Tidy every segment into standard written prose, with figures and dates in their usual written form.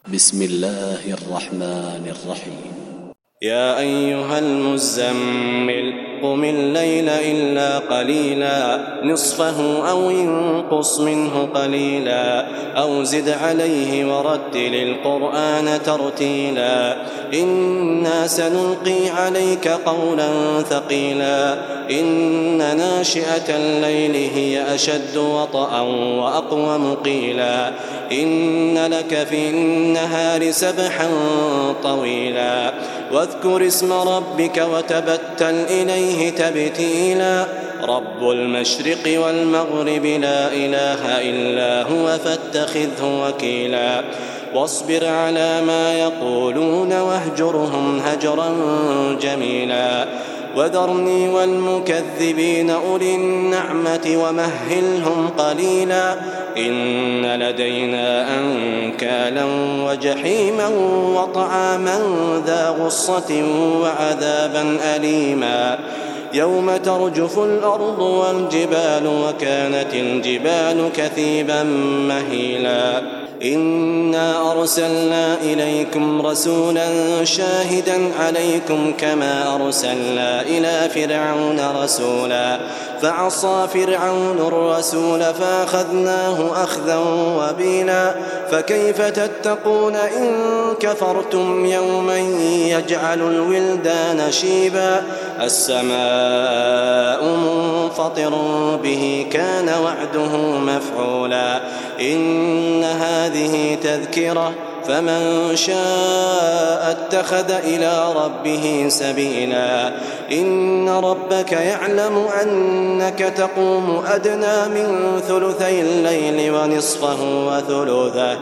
بسم الله الرحمن الرحيم. يا أيها المزمل قم الليل إلا قليلا نصفه أو انقص منه قليلا أو زد عليه ورتل القرآن ترتيلا إنا سنلقي عليك قولا ثقيلا إن ناشئة الليل هي أشد وطئا وأقوم قيلا إن لك في النهار سبحا طويلا واذكر اسم ربك وتبتل إليه تبتيلا رب المشرق والمغرب لا إله إلا هو فاتخذه وكيلا واصبر على ما يقولون واهجرهم هجرا جميلا وذرني والمكذبين أولي النعمة ومهلهم قليلا إن لدينا أنكالا وجحيما وطعاما ذا غصة وعذابا أليما يوم ترجف الأرض والجبال وكانت الجبال كثيبا مهيلا إنا أرسلنا إليكم رسولا شاهدا عليكم كما أرسلنا إلى فرعون رسولا فعصى فرعون الرسول فأخذناه أخذا وبيلا فكيف تتقون إن كفرتم يوما يجعل الولدان شيبا السماء منفطر به كان وعده مفعولا إن هذه تذكرة فمن شاء اتخذ إلى ربه سبيلا إن ربك يعلم أنك تقوم أدنى من ثلثي الليل ونصفه وثلثه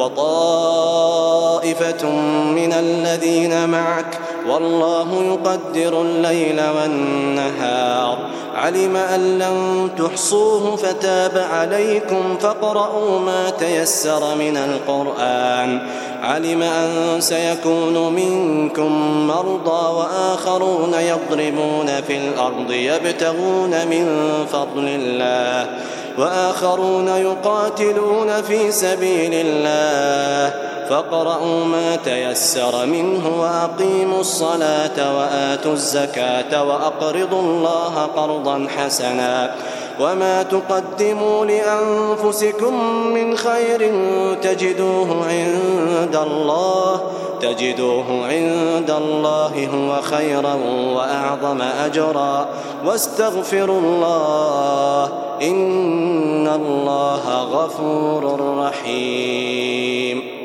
وطائفة من الذين معك والله يقدر الليل والنهار علم أن لن تحصوه فتاب عليكم فاقرؤوا ما تيسر من القرآن علم أن سيكون منكم مرضى وآخرون يضربون في الأرض يبتغون من فضل الله وآخرون يقاتلون في سبيل الله فاقرؤوا ما تيسر منه وأقيموا الصلاة وآتوا الزكاة وأقرضوا الله قرضا حسنا وما تقدموا لأنفسكم من خير تجدوه عند الله هو خيرا وأعظم أجرا واستغفروا الله إن الله غفور رحيم.